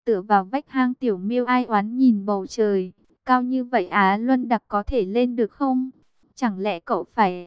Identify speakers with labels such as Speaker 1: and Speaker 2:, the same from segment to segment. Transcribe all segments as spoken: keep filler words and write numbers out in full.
Speaker 1: Tựa vào vách hang, Tiểu Miêu ai oán nhìn bầu trời. Cao như vậy Á Luân Đặc có thể lên được không? Chẳng lẽ cậu phải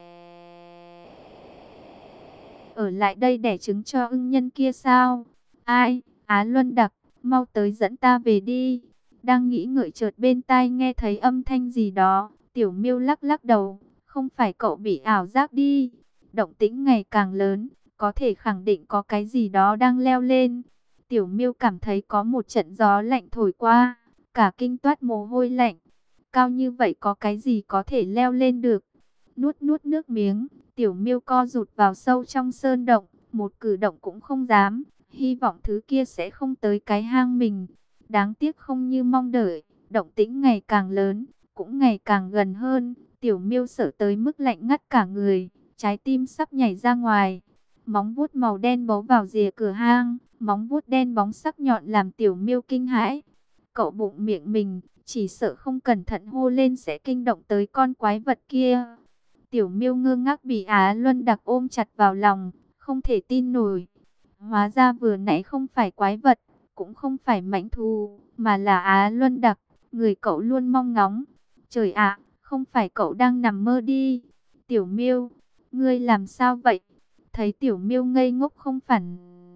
Speaker 1: ở lại đây đẻ trứng cho ưng nhân kia sao? Ai, Á Luân Đặc, mau tới dẫn ta về đi. Đang nghĩ ngợi, chợt bên tai nghe thấy âm thanh gì đó. Tiểu Miêu lắc lắc đầu, không phải cậu bị ảo giác đi. Động tĩnh ngày càng lớn, có thể khẳng định có cái gì đó đang leo lên. Tiểu Miêu cảm thấy có một trận gió lạnh thổi qua, cả kinh toát mồ hôi lạnh. Cao như vậy có cái gì có thể leo lên được? Nuốt nuốt nước miếng, Tiểu Miêu co rụt vào sâu trong sơn động, một cử động cũng không dám, hy vọng thứ kia sẽ không tới cái hang mình. Đáng tiếc không như mong đợi, động tĩnh ngày càng lớn, cũng ngày càng gần hơn. Tiểu Miêu sợ tới mức lạnh ngắt cả người, trái tim sắp nhảy ra ngoài. Móng vuốt màu đen bấu vào rìa cửa hang, móng vuốt đen bóng sắc nhọn làm Tiểu Miêu kinh hãi. Cậu bụng miệng mình, chỉ sợ không cẩn thận hô lên sẽ kinh động tới con quái vật kia. Tiểu Miêu ngơ ngác bị Á Luân Đặc ôm chặt vào lòng, không thể tin nổi. Hóa ra vừa nãy không phải quái vật, cũng không phải mãnh thú, mà là Á Luân Đặc, người cậu luôn mong ngóng. Trời ạ, không phải cậu đang nằm mơ đi. Tiểu Miêu, ngươi làm sao vậy? Thấy Tiểu Miêu ngây ngốc không phản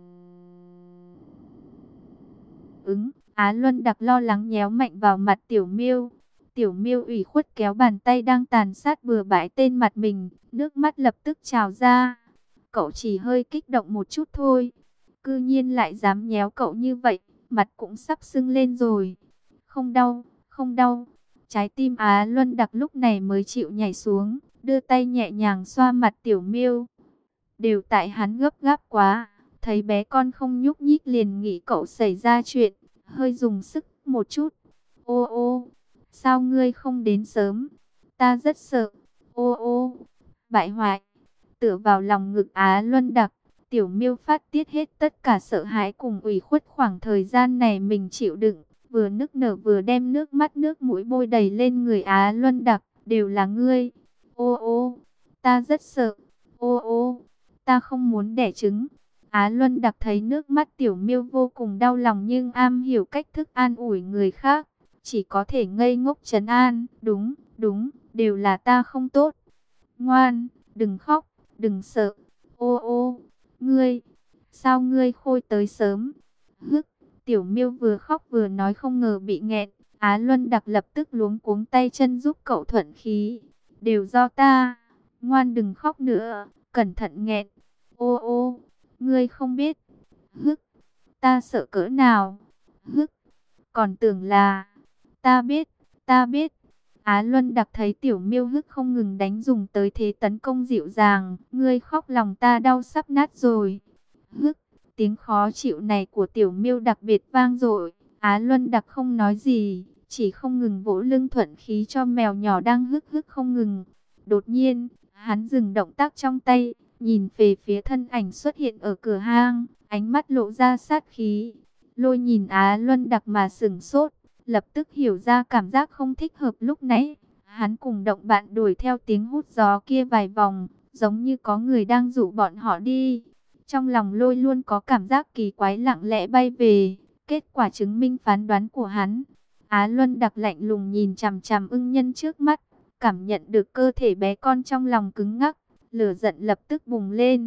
Speaker 1: ứng, Á Luân Đặc lo lắng nhéo mạnh vào mặt Tiểu Miêu. Tiểu Miêu ủy khuất kéo bàn tay đang tàn sát bừa bãi tên mặt mình, nước mắt lập tức trào ra. Cậu chỉ hơi kích động một chút thôi, cư nhiên lại dám nhéo cậu như vậy, mặt cũng sắp sưng lên rồi. Không đau, không đau. Trái tim Á Luân Đặc lúc này mới chịu nhảy xuống, đưa tay nhẹ nhàng xoa mặt Tiểu Miêu. Đều tại hắn gấp gáp quá, thấy bé con không nhúc nhích liền nghĩ cậu xảy ra chuyện, hơi dùng sức một chút. Ô ô, sao ngươi không đến sớm? Ta rất sợ. Ô ô, bại hoại. Tựa vào lòng ngực Á Luân Đặc, Tiểu Miêu phát tiết hết tất cả sợ hãi cùng ủy khuất khoảng thời gian này mình chịu đựng, vừa nức nở vừa đem nước mắt nước mũi bôi đầy lên người Á Luân Đặc. Đều là ngươi. Ô ô, ta rất sợ. Ô ô, ta không muốn đẻ trứng. Á Luân Đặc thấy nước mắt Tiểu Miêu vô cùng đau lòng, nhưng am hiểu cách thức an ủi người khác, chỉ có thể ngây ngốc trấn an. Đúng, đúng, đều là ta không tốt. Ngoan, đừng khóc, đừng sợ. Ô ô, ngươi, sao ngươi khôi tới sớm? Hức, Tiểu Miêu vừa khóc vừa nói không ngờ bị nghẹn. Á Luân Đặc lập tức luống cuống tay chân giúp cậu thuận khí. Đều do ta, ngoan đừng khóc nữa, cẩn thận nghẹn. Ô ô, ngươi không biết. Hức, ta sợ cỡ nào. Hức, còn tưởng là, ta biết, ta biết. Á Luân Đặc thấy Tiểu Miêu hức không ngừng đánh dùng tới thế tấn công dịu dàng. Ngươi khóc lòng ta đau sắp nát rồi. Hức, tiếng khó chịu này của Tiểu Miêu đặc biệt vang dội. Á Luân Đặc không nói gì, chỉ không ngừng vỗ lưng thuận khí cho mèo nhỏ đang hức hức không ngừng. Đột nhiên, hắn dừng động tác trong tay, nhìn về phía thân ảnh xuất hiện ở cửa hang, ánh mắt lộ ra sát khí. Lôi nhìn Á Luân Đặc mà sửng sốt, lập tức hiểu ra cảm giác không thích hợp lúc nãy. Hắn cùng động bạn đuổi theo tiếng hút gió kia vài vòng, giống như có người đang dụ bọn họ đi. Trong lòng Lôi luôn có cảm giác kỳ quái lặng lẽ bay về, kết quả chứng minh phán đoán của hắn. Á Luân Đặc lạnh lùng nhìn chằm chằm ưng nhân trước mắt, cảm nhận được cơ thể bé con trong lòng cứng ngắc, lửa giận lập tức bùng lên.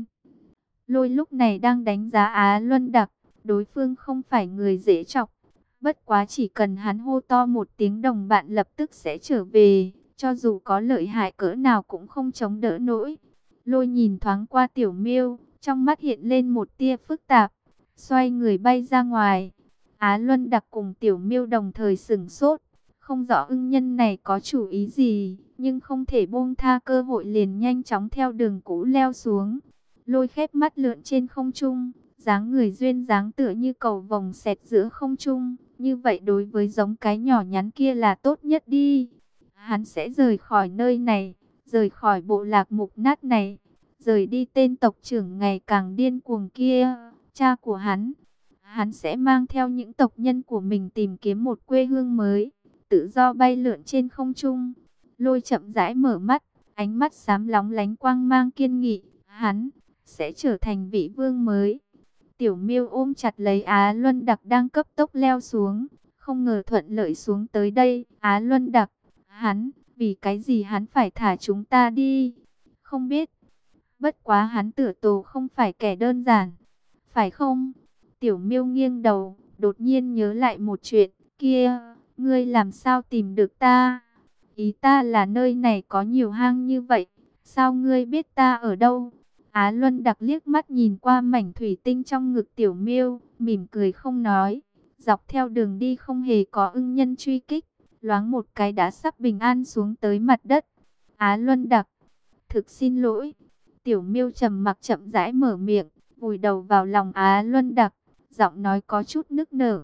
Speaker 1: Lôi lúc này đang đánh giá Á Luân Đặc, đối phương không phải người dễ chọc. Bất quá chỉ cần hắn hô to một tiếng đồng bạn lập tức sẽ trở về, cho dù có lợi hại cỡ nào cũng không chống đỡ nổi. Lôi nhìn thoáng qua Tiểu Miêu, trong mắt hiện lên một tia phức tạp, xoay người bay ra ngoài. Á Luân Đặc cùng Tiểu Miêu đồng thời sửng sốt, không rõ ưng nhân này có chủ ý gì, nhưng không thể buông tha cơ hội liền nhanh chóng theo đường cũ leo xuống. Lôi khép mắt lượn trên không trung, dáng người duyên dáng tựa như cầu vồng xẹt giữa không trung, như vậy đối với giống cái nhỏ nhắn kia là tốt nhất đi. Hắn sẽ rời khỏi nơi này, rời khỏi bộ lạc mục nát này, rời đi tên tộc trưởng ngày càng điên cuồng kia, cha của hắn. Hắn sẽ mang theo những tộc nhân của mình tìm kiếm một quê hương mới, tự do bay lượn trên không trung. Lôi chậm rãi mở mắt, ánh mắt xám lóng lánh quang mang kiên nghị. Hắn sẽ trở thành vị vương mới. Tiểu Miêu ôm chặt lấy Á Luân Đặc đang cấp tốc leo xuống, không ngờ thuận lợi xuống tới đây. Á Luân Đặc, hắn, vì cái gì hắn phải thả chúng ta đi? Không biết, bất quá hắn tựa hồ không phải kẻ đơn giản, phải không? Tiểu Miêu nghiêng đầu, đột nhiên nhớ lại một chuyện, kia, ngươi làm sao tìm được ta? Ý ta là nơi này có nhiều hang như vậy, sao ngươi biết ta ở đâu? Á Luân Đặc liếc mắt nhìn qua mảnh thủy tinh trong ngực Tiểu Miêu, mỉm cười không nói. Dọc theo đường đi không hề có ưng nhân truy kích, loáng một cái đã sắp bình an xuống tới mặt đất. Á Luân Đặc, thực xin lỗi. Tiểu Miêu trầm mặc chậm rãi mở miệng, vùi đầu vào lòng Á Luân Đặc, giọng nói có chút nức nở.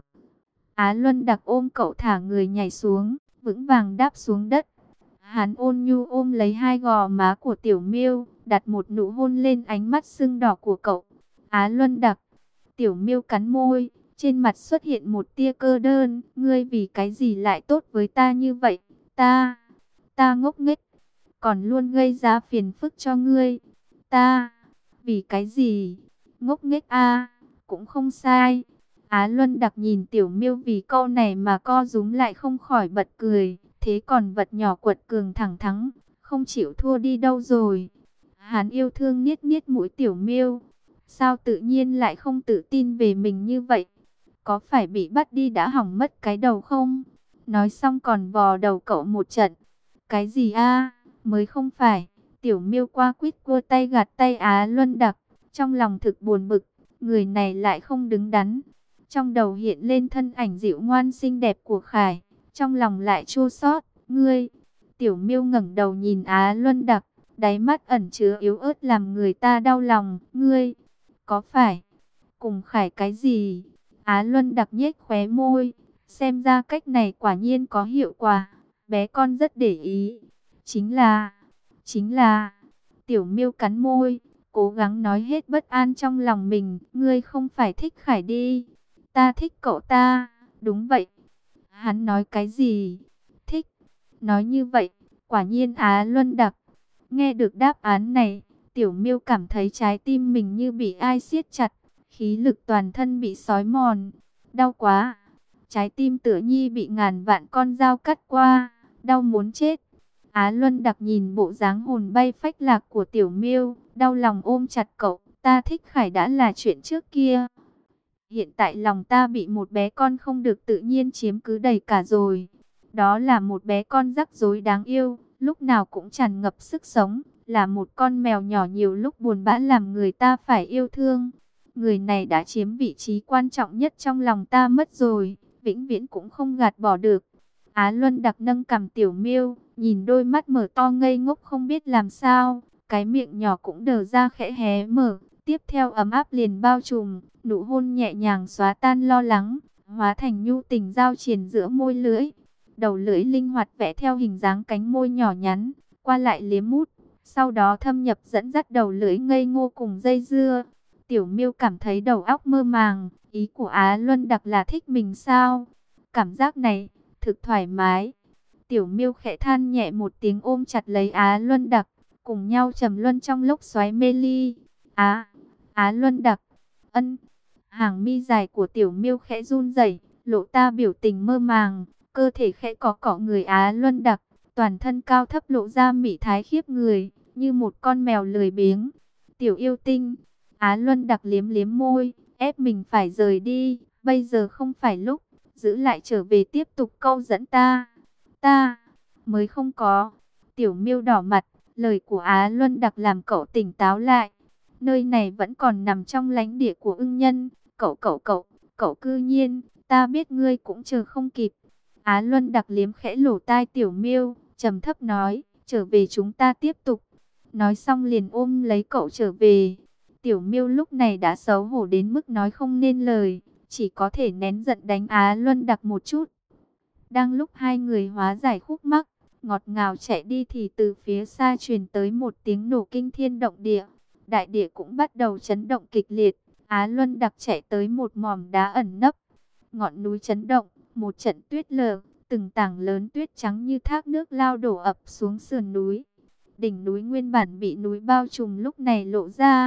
Speaker 1: Á Luân Đặc ôm cậu thả người nhảy xuống, vững vàng đáp xuống đất. Hắn ôn nhu ôm lấy hai gò má của Tiểu Miêu, đặt một nụ hôn lên ánh mắt sưng đỏ của cậu. Á Luân Đặc, Tiểu Miêu cắn môi, trên mặt xuất hiện một tia cơ đơn. Ngươi vì cái gì lại tốt với ta như vậy? Ta, ta ngốc nghếch, còn luôn gây ra phiền phức cho ngươi. Ta, vì cái gì? Ngốc nghếch a, cũng không sai. Á Luân Đặc nhìn Tiểu Miêu vì câu này mà co rúm lại không khỏi bật cười. Thế còn vật nhỏ quật cường thẳng thắn, không chịu thua đi đâu rồi? Hắn yêu thương niết niết mũi Tiểu Miêu. Sao tự nhiên lại không tự tin về mình như vậy? Có phải bị bắt đi đã hỏng mất cái đầu không? Nói xong còn vò đầu cậu một trận. Cái gì a? Mới không phải. Tiểu Miêu qua quýt cua tay gạt tay Á Luân Đặc, trong lòng thực buồn bực, người này lại không đứng đắn. Trong đầu hiện lên thân ảnh dịu ngoan xinh đẹp của Khải, trong lòng lại chua xót. Ngươi, Tiểu Miêu ngẩng đầu nhìn Á Luân Đặc, đáy mắt ẩn chứa yếu ớt làm người ta đau lòng. Ngươi, có phải cùng Khải cái gì? Á Luân Đặc nhếch khóe môi, xem ra cách này quả nhiên có hiệu quả. Bé con rất để ý. Chính là, chính là, Tiểu Miêu cắn môi, cố gắng nói hết bất an trong lòng mình. Ngươi không phải thích Khải đi? Ta thích cậu ta. Đúng vậy. Hắn nói cái gì? Thích. Nói như vậy, quả nhiên Á Luân Đặc. Nghe được đáp án này, Tiểu Miêu cảm thấy trái tim mình như bị ai siết chặt, khí lực toàn thân bị xói mòn. Đau quá. Trái tim tựa nhi bị ngàn vạn con dao cắt qua, đau muốn chết. Á Luân Đặc nhìn bộ dáng hồn bay phách lạc của Tiểu Miêu, đau lòng ôm chặt cậu. Ta thích Khải đã là chuyện trước kia. Hiện tại lòng ta bị một bé con không được tự nhiên chiếm cứ đầy cả rồi. Đó là một bé con rắc rối đáng yêu, lúc nào cũng tràn ngập sức sống. Là một con mèo nhỏ nhiều lúc buồn bã làm người ta phải yêu thương. Người này đã chiếm vị trí quan trọng nhất trong lòng ta mất rồi, vĩnh viễn cũng không gạt bỏ được. Á Luân Đặc nâng cằm Tiểu Miêu, nhìn đôi mắt mở to ngây ngốc không biết làm sao, cái miệng nhỏ cũng đờ ra khẽ hé mở. Tiếp theo ấm áp liền bao trùm, nụ hôn nhẹ nhàng xóa tan lo lắng, hóa thành nhu tình giao triền giữa môi lưỡi. Đầu lưỡi linh hoạt vẽ theo hình dáng cánh môi nhỏ nhắn, qua lại liếm mút, sau đó thâm nhập dẫn dắt đầu lưỡi ngây ngô cùng dây dưa. Tiểu Miêu cảm thấy đầu óc mơ màng, ý của Á Luân Đặc là thích mình sao? Cảm giác này, thực thoải mái. Tiểu Miêu khẽ than nhẹ một tiếng ôm chặt lấy Á Luân Đặc, cùng nhau trầm luân trong lốc xoáy mê ly. Á, Á Luân Đặc, ân, hàng mi dài của Tiểu Miêu khẽ run rẩy, lộ ta biểu tình mơ màng, cơ thể khẽ cọ cọ người Á Luân Đặc, toàn thân cao thấp lộ ra mị thái khiếp người, như một con mèo lười biếng. Tiểu yêu tinh. Á Luân Đặc liếm liếm môi, ép mình phải rời đi, bây giờ không phải lúc, giữ lại trở về tiếp tục câu dẫn ta. Ta, mới không có. Tiểu Miêu đỏ mặt, lời của Á Luân Đặc làm cậu tỉnh táo lại. Nơi này vẫn còn nằm trong lãnh địa của ưng nhân, cậu cậu cậu, cậu cư nhiên, ta biết ngươi cũng chờ không kịp. Á Luân Đặc liếm khẽ lỗ tai Tiểu Miêu, trầm thấp nói, trở về chúng ta tiếp tục. Nói xong liền ôm lấy cậu trở về. Tiểu Miêu lúc này đã xấu hổ đến mức nói không nên lời, chỉ có thể nén giận đánh Á Luân Đặc một chút. Đang lúc hai người hóa giải khúc mắc, ngọt ngào chạy đi thì từ phía xa truyền tới một tiếng nổ kinh thiên động địa. Đại địa cũng bắt đầu chấn động kịch liệt. Á Luân Đặc chạy tới một mỏm đá ẩn nấp. Ngọn núi chấn động, một trận tuyết lở, từng tảng lớn tuyết trắng như thác nước lao đổ ập xuống sườn núi. Đỉnh núi nguyên bản bị núi bao trùm lúc này lộ ra,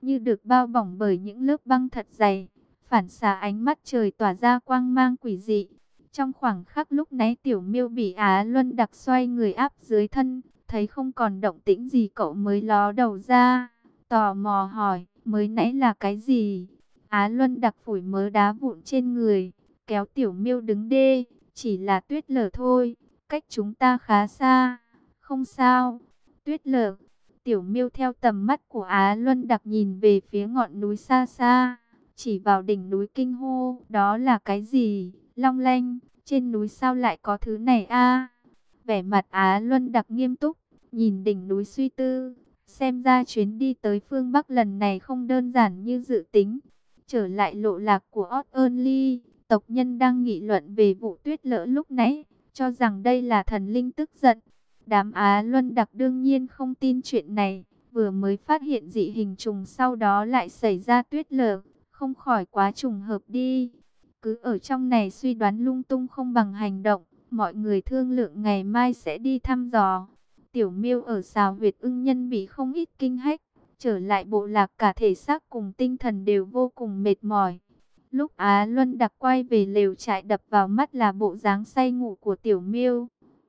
Speaker 1: như được bao bọc bởi những lớp băng thật dày, phản xạ ánh mắt trời tỏa ra quang mang quỷ dị. Trong khoảng khắc lúc nãy Tiểu Miêu bị Á Luân Đặc xoay người áp dưới thân, thấy không còn động tĩnh gì cậu mới ló đầu ra, tò mò hỏi, mới nãy là cái gì? Á Luân Đặc phủi mớ đá vụn trên người, kéo Tiểu Miêu đứng đê, chỉ là tuyết lở thôi, cách chúng ta khá xa, không sao. Tuyết lở. Tiểu Miêu theo tầm mắt của Á Luân Đặc nhìn về phía ngọn núi xa xa, chỉ vào đỉnh núi kinh hô, đó là cái gì? Long lanh, trên núi sao lại có thứ này a? Vẻ mặt Á Luân Đặc nghiêm túc, nhìn đỉnh núi suy tư, xem ra chuyến đi tới phương Bắc lần này không đơn giản như dự tính. Trở lại lộ lạc của Ot Ly, tộc nhân đang nghị luận về vụ tuyết lở lúc nãy, cho rằng đây là thần linh tức giận. Đám Á Luân Đặc đương nhiên không tin chuyện này, vừa mới phát hiện dị hình trùng sau đó lại xảy ra tuyết lở, không khỏi quá trùng hợp đi. Cứ ở trong này suy đoán lung tung không bằng hành động, mọi người thương lượng ngày mai sẽ đi thăm dò. Tiểu Miêu ở Sào Huyệt Ưng Nhân bị không ít kinh hách, trở lại bộ lạc cả thể xác cùng tinh thần đều vô cùng mệt mỏi. Lúc Á Luân Đặc quay về lều trại, đập vào mắt là bộ dáng say ngủ của Tiểu Miêu.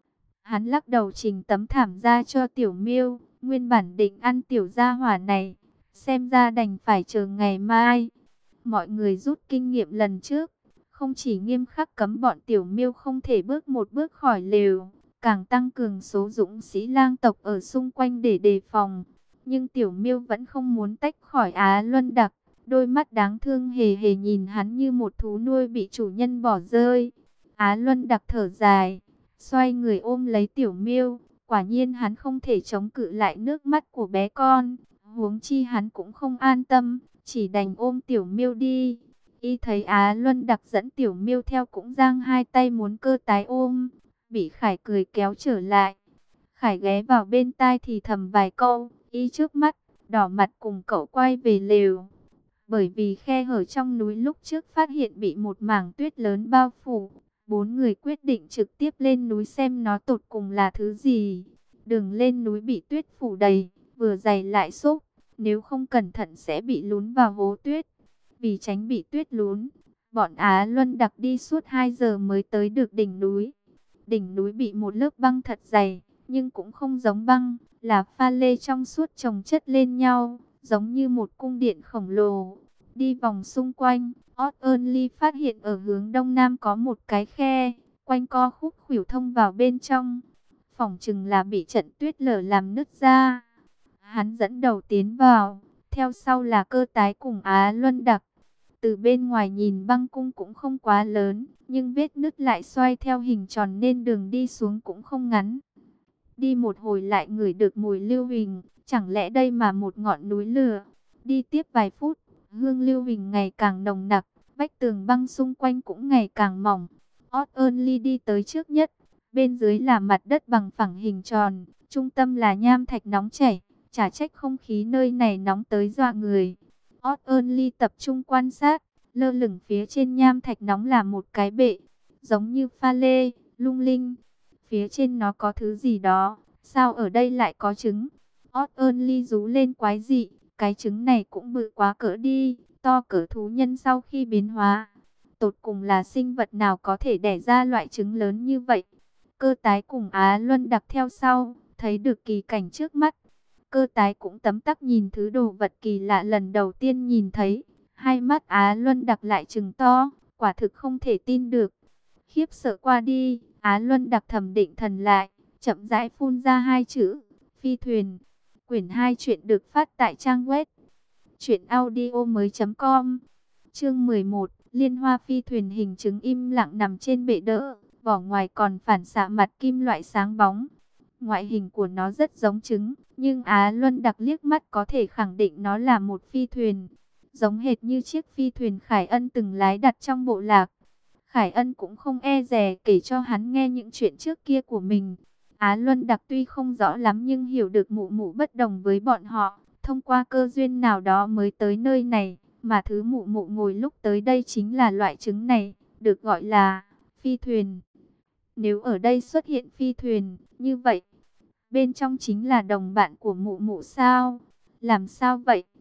Speaker 1: Hắn lắc đầu trình tấm thảm ra cho Tiểu Miêu, nguyên bản định ăn tiểu gia hỏa này, xem ra đành phải chờ ngày mai. Mọi người rút kinh nghiệm lần trước, không chỉ nghiêm khắc cấm bọn Tiểu Miêu không thể bước một bước khỏi lều, càng tăng cường số dũng sĩ lang tộc ở xung quanh để đề phòng. Nhưng Tiểu Miêu vẫn không muốn tách khỏi Á Luân Đặc, đôi mắt đáng thương hề hề nhìn hắn như một thú nuôi bị chủ nhân bỏ rơi. Á Luân Đặc thở dài, xoay người ôm lấy Tiểu Miêu, quả nhiên hắn không thể chống cự lại nước mắt của bé con, huống chi hắn cũng không an tâm, chỉ đành ôm Tiểu Miêu đi. Y thấy Á Luân Đặc dẫn Tiểu Miêu theo cũng giang hai tay muốn cơ tái ôm, bị Khải cười kéo trở lại. Khải ghé vào bên tai thì thầm vài câu, Y trước mắt, đỏ mặt cùng cậu quay về lều. Bởi vì khe hở trong núi lúc trước phát hiện bị một mảng tuyết lớn bao phủ, bốn người quyết định trực tiếp lên núi xem nó tột cùng là thứ gì. Đường lên núi bị tuyết phủ đầy, vừa dày lại xốp, nếu không cẩn thận sẽ bị lún vào hố tuyết. Vì tránh bị tuyết lún, bọn Á Luân Đặc đi suốt hai giờ mới tới được đỉnh núi. Đỉnh núi bị một lớp băng thật dày, nhưng cũng không giống băng, là pha lê trong suốt chồng chất lên nhau, giống như một cung điện khổng lồ. Đi vòng xung quanh, Ot Ly phát hiện ở hướng đông nam có một cái khe, quanh co khúc khuỷu thông vào bên trong. Phỏng chừng là bị trận tuyết lở làm nứt ra. Hắn dẫn đầu tiến vào, theo sau là Cơ Tái cùng Á Luân Đặc. Từ bên ngoài nhìn băng cung cũng không quá lớn, nhưng vết nứt lại xoay theo hình tròn nên đường đi xuống cũng không ngắn. Đi một hồi lại ngửi được mùi lưu huỳnh, chẳng lẽ đây mà một ngọn núi lửa. Đi tiếp vài phút, hương lưu huỳnh ngày càng nồng nặc, vách tường băng xung quanh cũng ngày càng mỏng. Ot Ly đi tới trước nhất, bên dưới là mặt đất bằng phẳng hình tròn, trung tâm là nham thạch nóng chảy, chả trách không khí nơi này nóng tới dọa người. Ot Ly tập trung quan sát, lơ lửng phía trên nham thạch nóng là một cái bệ, giống như pha lê, lung linh. Phía trên nó có thứ gì đó, sao ở đây lại có trứng? Ot Ly rú lên quái dị, cái trứng này cũng bự quá cỡ đi, to cỡ thú nhân sau khi biến hóa. Tột cùng là sinh vật nào có thể đẻ ra loại trứng lớn như vậy? Cơ Tái cùng Á Luân Đặc theo sau, thấy được kỳ cảnh trước mắt. Cơ Tái cũng tấm tắc nhìn thứ đồ vật kỳ lạ lần đầu tiên nhìn thấy. Hai mắt Á Luân Đặc lại trừng to, quả thực không thể tin được. Khiếp sợ qua đi, Á Luân Đặc thầm định thần lại, chậm rãi phun ra hai chữ, phi thuyền. Quyển hai chuyện được phát tại trang web truyện audio mới chấm com. Chương mười một, Liên Hoa phi thuyền hình trứng im lặng nằm trên bệ đỡ, vỏ ngoài còn phản xạ mặt kim loại sáng bóng. Ngoại hình của nó rất giống trứng, nhưng Á Luân Đặc liếc mắt có thể khẳng định nó là một phi thuyền, giống hệt như chiếc phi thuyền Khải Ân từng lái đặt trong bộ lạc. Khải Ân cũng không e dè kể cho hắn nghe những chuyện trước kia của mình. Á Luân Đặc tuy không rõ lắm nhưng hiểu được mụ mụ bất đồng với bọn họ, thông qua cơ duyên nào đó mới tới nơi này, mà thứ mụ mụ ngồi lúc tới đây chính là loại trứng này, được gọi là phi thuyền. Nếu ở đây xuất hiện phi thuyền, như vậy, bên trong chính là đồng bạn của mụ mụ sao? Làm sao vậy?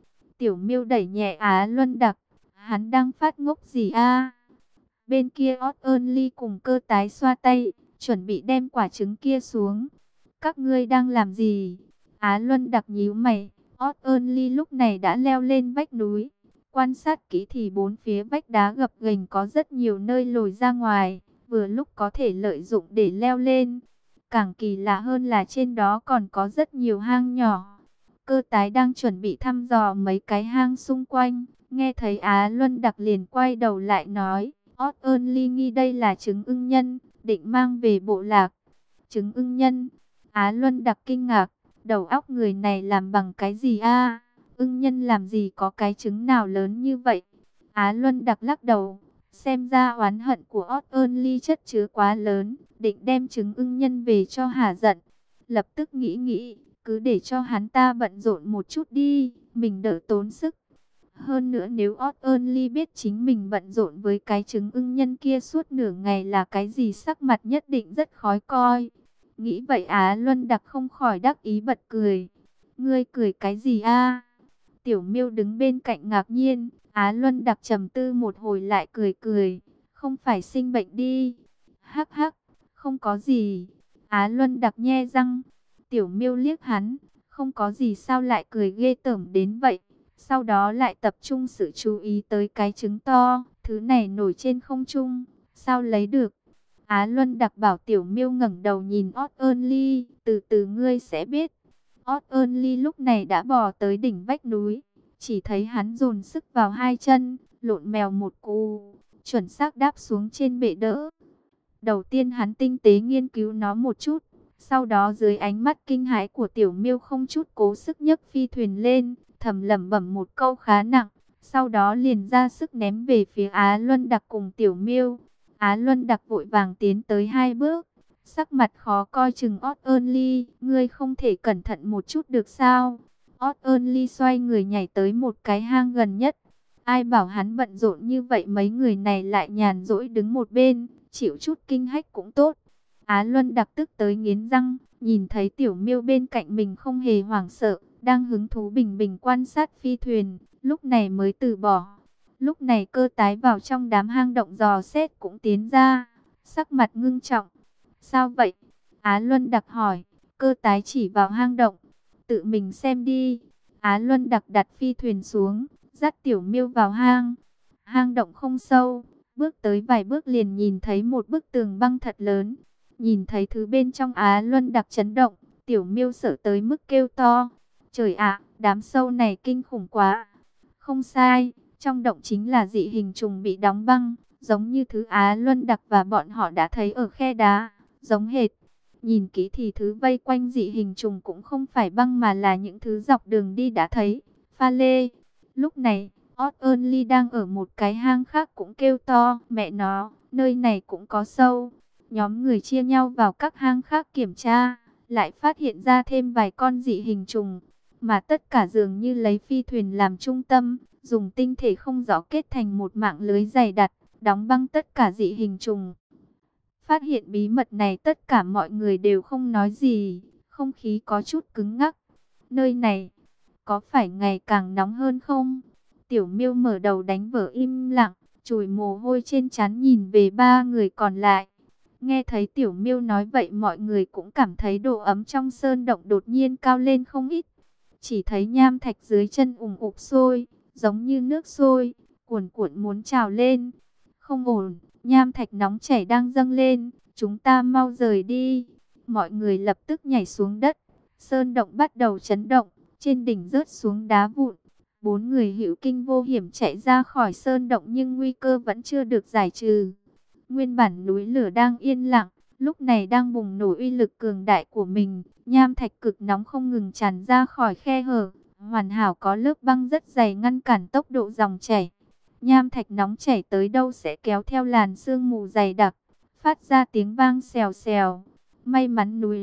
Speaker 1: Tiểu Miêu đẩy nhẹ Á Luân Đặc. Hắn đang phát ngốc gì a? Bên kia Odd Ernly cùng Cơ Tái xoa tay, chuẩn bị đem quả trứng kia xuống. Các ngươi đang làm gì? Á Luân Đặc nhíu mày. Odd Ernly lúc này đã leo lên vách núi. Quan sát kỹ thì bốn phía vách đá gập ghềnh có rất nhiều nơi lồi ra ngoài, vừa lúc có thể lợi dụng để leo lên. Càng kỳ lạ hơn là trên đó còn có rất nhiều hang nhỏ. Cơ Tái đang chuẩn bị thăm dò mấy cái hang xung quanh, nghe thấy Á Luân Đặc liền quay đầu lại nói, Odd Ernly nghi đây là trứng ưng nhân, định mang về bộ lạc. Trứng ưng nhân? Á Luân Đặc kinh ngạc, đầu óc người này làm bằng cái gì a? Ưng nhân làm gì có cái trứng nào lớn như vậy? Á Luân Đặc lắc đầu, xem ra oán hận của Odd Ernly chất chứa quá lớn, định đem trứng ưng nhân về cho hả giận. Lập tức nghĩ nghĩ, cứ để cho hắn ta bận rộn một chút đi, mình đỡ tốn sức. Hơn nữa nếu Odd Ernly biết chính mình bận rộn với cái trứng ưng nhân kia suốt nửa ngày là cái gì, sắc mặt nhất định rất khó coi. Nghĩ vậy Á Luân Đặc không khỏi đắc ý bật cười. Ngươi cười cái gì a? Tiểu Miêu đứng bên cạnh ngạc nhiên. Á Luân Đặc trầm tư một hồi lại cười cười. Không phải sinh bệnh đi? Hắc hắc, không có gì. Á Luân Đặc nhe răng. Tiểu Miêu liếc hắn, không có gì sao lại cười ghê tởm đến vậy. Sau đó lại tập trung sự chú ý tới cái trứng to, thứ này nổi trên không trung, sao lấy được? Á Luân Đặc bảo Tiểu Miêu ngẩng đầu nhìn Odd Ernly, từ từ ngươi sẽ biết. Odd Ernly lúc này đã bò tới đỉnh vách núi, chỉ thấy hắn dồn sức vào hai chân, lộn mèo một cú, chuẩn xác đáp xuống trên bệ đỡ. Đầu tiên hắn tinh tế nghiên cứu nó một chút, sau đó dưới ánh mắt kinh hãi của Tiểu Miêu không chút cố sức nhấc phi thuyền lên, thầm lẩm bẩm một câu khá nặng, sau đó liền ra sức ném về phía Á Luân Đặc cùng Tiểu Miêu. Á Luân Đặc vội vàng tiến tới hai bước, sắc mặt khó coi chừng Odd Ernly, ngươi không thể cẩn thận một chút được sao? Odd Ernly xoay người nhảy tới một cái hang gần nhất. Ai bảo hắn bận rộn như vậy, mấy người này lại nhàn rỗi đứng một bên, chịu chút kinh hách cũng tốt. Á Luân Đặc tức tới nghiến răng, nhìn thấy Tiểu Miêu bên cạnh mình không hề hoảng sợ, đang hứng thú bình bình quan sát phi thuyền, lúc này mới từ bỏ. Lúc này Cơ Tái vào trong đám hang động dò xét cũng tiến ra, sắc mặt ngưng trọng. Sao vậy? Á Luân Đặc hỏi. Cơ Tái chỉ vào hang động, tự mình xem đi. Á Luân Đặc đặt phi thuyền xuống, dắt Tiểu Miêu vào hang. Hang động không sâu, bước tới vài bước liền nhìn thấy một bức tường băng thật lớn. Nhìn thấy thứ bên trong Á Luân Đặc chấn động, Tiểu Miêu sợ tới mức kêu to. Trời ạ, đám sâu này kinh khủng quá. Không sai, trong động chính là dị hình trùng bị đóng băng, giống như thứ Á Luân Đặc và bọn họ đã thấy ở khe đá, giống hệt. Nhìn kỹ thì thứ vây quanh dị hình trùng cũng không phải băng mà là những thứ dọc đường đi đã thấy, pha lê. Lúc này, Odd Ernly đang ở một cái hang khác cũng kêu to, mẹ nó, nơi này cũng có sâu. Nhóm người chia nhau vào các hang khác kiểm tra, lại phát hiện ra thêm vài con dị hình trùng, mà tất cả dường như lấy phi thuyền làm trung tâm, dùng tinh thể không rõ kết thành một mạng lưới dày đặc, đóng băng tất cả dị hình trùng. Phát hiện bí mật này tất cả mọi người đều không nói gì, không khí có chút cứng ngắc. Nơi này, có phải ngày càng nóng hơn không? Tiểu Miêu mở đầu đánh vỡ im lặng, chùi mồ hôi trên trán nhìn về ba người còn lại. Nghe thấy Tiểu Miêu nói vậy mọi người cũng cảm thấy độ ấm trong sơn động đột nhiên cao lên không ít. Chỉ thấy nham thạch dưới chân ùng ục sôi, giống như nước sôi, cuồn cuộn muốn trào lên. Không ổn, nham thạch nóng chảy đang dâng lên, chúng ta mau rời đi. Mọi người lập tức nhảy xuống đất, sơn động bắt đầu chấn động, trên đỉnh rớt xuống đá vụn. Bốn người hữu kinh vô hiểm chạy ra khỏi sơn động nhưng nguy cơ vẫn chưa được giải trừ. Nguyên bản núi lửa đang yên lặng, lúc này đang bùng nổ uy lực cường đại của mình. Nham thạch cực nóng không ngừng tràn ra khỏi khe hở, hoàn hảo có lớp băng rất dày ngăn cản tốc độ dòng chảy. Nham thạch nóng chảy tới đâu sẽ kéo theo làn sương mù dày đặc, phát ra tiếng vang xèo xèo. May mắn núi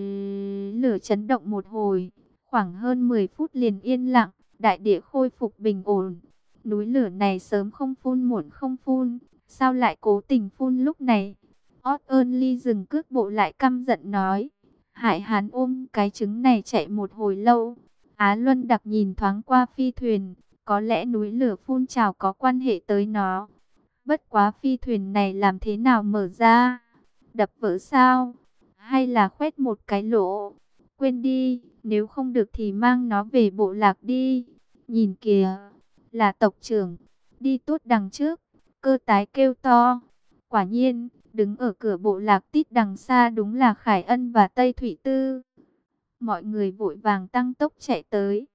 Speaker 1: lửa chấn động một hồi, khoảng hơn mười phút liền yên lặng, đại địa khôi phục bình ổn. Núi lửa này sớm không phun muộn không phun, sao lại cố tình phun lúc này? Odd Ernly dừng cước bộ lại căm giận nói. Hại hắn ôm cái trứng này chạy một hồi lâu. Á Luân Đặc nhìn thoáng qua phi thuyền, Có lẽ núi lửa phun trào có quan hệ tới nó. Bất quá phi thuyền này làm thế nào mở ra? Đập vỡ sao? Hay là khoét một cái lỗ? Quên đi, nếu không được thì mang nó về bộ lạc đi. Nhìn kìa, là tộc trưởng, đi tốt đằng trước. Cơ tái kêu to. Quả nhiên, đứng ở cửa bộ lạc tít đằng xa đúng là Khải Ân và Tây Thủy Tư. Mọi người vội vàng tăng tốc chạy tới.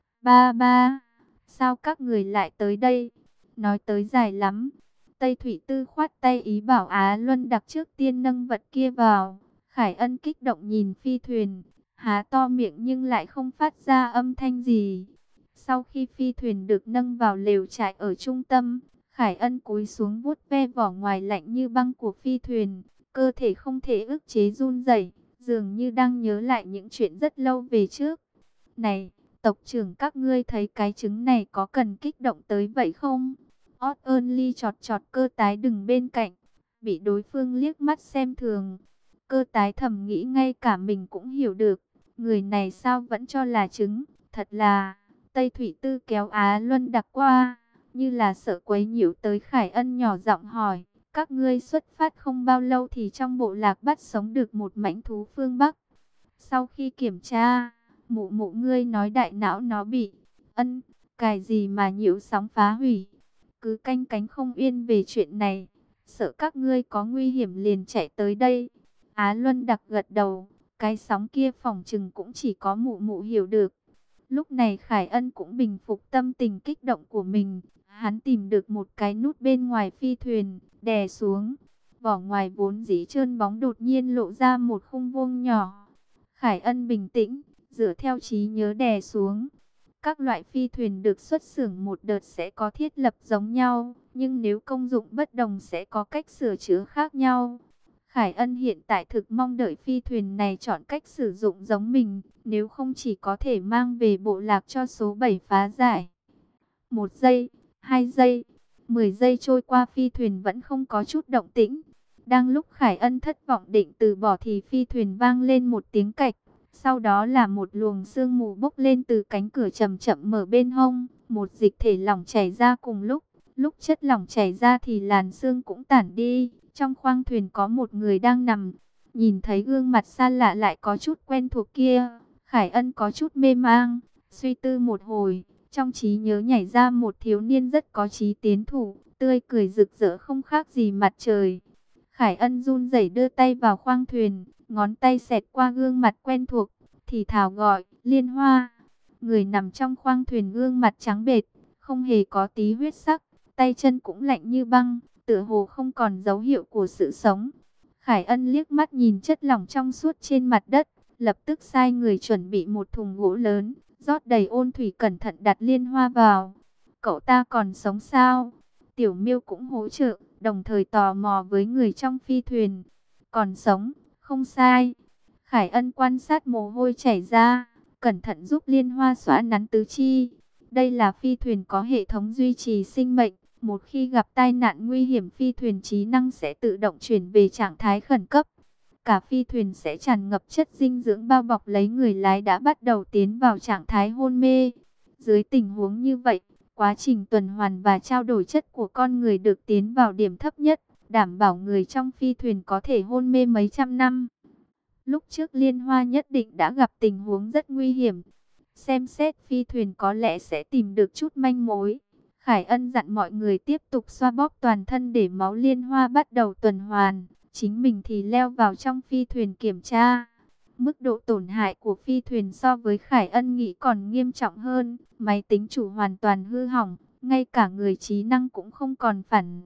Speaker 1: Ba ba, sao các người lại tới đây? Nói tới dài lắm. Tây Thủy Tư khoát tay ý bảo Á Luân Đặc trước tiên nâng vật kia vào. Khải Ân kích động nhìn phi thuyền, há to miệng nhưng lại không phát ra âm thanh gì. Sau khi phi thuyền được nâng vào lều trại ở trung tâm, Khải Ân cúi xuống vuốt ve vỏ ngoài lạnh như băng của phi thuyền, cơ thể không thể ức chế run rẩy, dường như đang nhớ lại những chuyện rất lâu về trước. Này, tộc trưởng, các ngươi thấy cái trứng này có cần kích động tới vậy không? Odd Ernly chọt chọt cơ tái đứng bên cạnh, bị đối phương liếc mắt xem thường. Cơ tái thầm nghĩ ngay cả mình cũng hiểu được, người này sao vẫn cho là trứng, thật là... Tây Thủy Tư kéo Á Luân Đặc qua, như là sợ quấy nhiễu tới Khải Ân, nhỏ giọng hỏi, các ngươi xuất phát không bao lâu thì trong bộ lạc bắt sống được một mãnh thú phương Bắc. Sau khi kiểm tra, mụ mụ ngươi nói đại não nó bị ân, cài gì mà nhiễu sóng phá hủy. Cứ canh cánh không yên về chuyện này, sợ các ngươi có nguy hiểm liền chạy tới đây. Á Luân Đặc gật đầu, cái sóng kia phỏng chừng cũng chỉ có mụ mụ hiểu được. Lúc này Khải Ân cũng bình phục tâm tình kích động của mình. Hắn tìm được một cái nút bên ngoài phi thuyền, đè xuống. Vỏ ngoài vốn dĩ trơn bóng đột nhiên lộ ra một khung vuông nhỏ. Khải Ân bình tĩnh, dựa theo trí nhớ đè xuống. Các loại phi thuyền được xuất xưởng một đợt sẽ có thiết lập giống nhau, nhưng nếu công dụng bất đồng sẽ có cách sửa chữa khác nhau. Khải Ân hiện tại thực mong đợi phi thuyền này chọn cách sử dụng giống mình, nếu không chỉ có thể mang về bộ lạc cho số bảy phá giải. Một giây, hai giây, mười giây trôi qua phi thuyền vẫn không có chút động tĩnh. Đang lúc Khải Ân thất vọng định từ bỏ thì phi thuyền vang lên một tiếng cạch. Sau đó là một luồng sương mù bốc lên từ cánh cửa chậm chậm mở bên hông. Một dịch thể lỏng chảy ra cùng lúc. Lúc chất lỏng chảy ra thì làn sương cũng tản đi. Trong khoang thuyền có một người đang nằm. Nhìn thấy gương mặt xa lạ lại có chút quen thuộc kia, Khải Ân có chút mê mang. Suy tư một hồi, trong trí nhớ nhảy ra một thiếu niên rất có chí tiến thủ, tươi cười rực rỡ không khác gì mặt trời. Khải Ân run rẩy đưa tay vào khoang thuyền, ngón tay xẹt qua gương mặt quen thuộc, thì thào gọi, Liên Hoa. Người nằm trong khoang thuyền gương mặt trắng bệch, không hề có tí huyết sắc, tay chân cũng lạnh như băng, tựa hồ không còn dấu hiệu của sự sống. Khải Ân liếc mắt nhìn chất lỏng trong suốt trên mặt đất, lập tức sai người chuẩn bị một thùng gỗ lớn, rót đầy ôn thủy cẩn thận đặt Liên Hoa vào. Cậu ta còn sống sao? Tiểu Miêu cũng hỗ trợ, đồng thời tò mò với người trong phi thuyền. Còn sống, không sai. Khải Ân quan sát mồ hôi chảy ra, cẩn thận giúp Liên Hoa xóa nắn tứ chi. Đây là phi thuyền có hệ thống duy trì sinh mệnh. Một khi gặp tai nạn nguy hiểm, phi thuyền trí năng sẽ tự động chuyển về trạng thái khẩn cấp. Cả phi thuyền sẽ tràn ngập chất dinh dưỡng bao bọc lấy người lái đã bắt đầu tiến vào trạng thái hôn mê. Dưới tình huống như vậy, quá trình tuần hoàn và trao đổi chất của con người được tiến vào điểm thấp nhất, đảm bảo người trong phi thuyền có thể hôn mê mấy trăm năm. Lúc trước Liên Hoa nhất định đã gặp tình huống rất nguy hiểm. Xem xét phi thuyền có lẽ sẽ tìm được chút manh mối. Khải Ân dặn mọi người tiếp tục xoa bóp toàn thân để máu Liên Hoa bắt đầu tuần hoàn. Chính mình thì leo vào trong phi thuyền kiểm tra. Mức độ tổn hại của phi thuyền so với Khải Ân nghĩ còn nghiêm trọng hơn. Máy tính chủ hoàn toàn hư hỏng, ngay cả người trí năng cũng không còn phản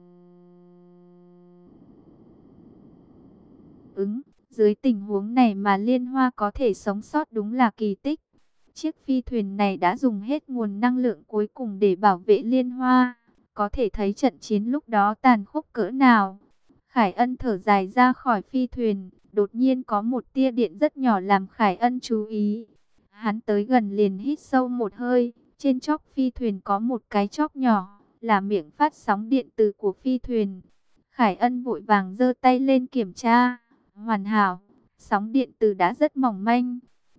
Speaker 1: ứng. Dưới tình huống này mà Liên Hoa có thể sống sót đúng là kỳ tích. Chiếc phi thuyền này đã dùng hết nguồn năng lượng cuối cùng để bảo vệ Liên Hoa. Có thể thấy trận chiến lúc đó tàn khốc cỡ nào. Khải Ân thở dài ra khỏi phi thuyền. Đột nhiên có một tia điện rất nhỏ làm Khải Ân chú ý. Hắn tới gần liền hít sâu một hơi. Trên chóp phi thuyền có một cái chóp nhỏ, là miệng phát sóng điện từ của phi thuyền. Khải Ân vội vàng giơ tay lên kiểm tra. Hoàn hảo, sóng điện từ đã rất mỏng manh.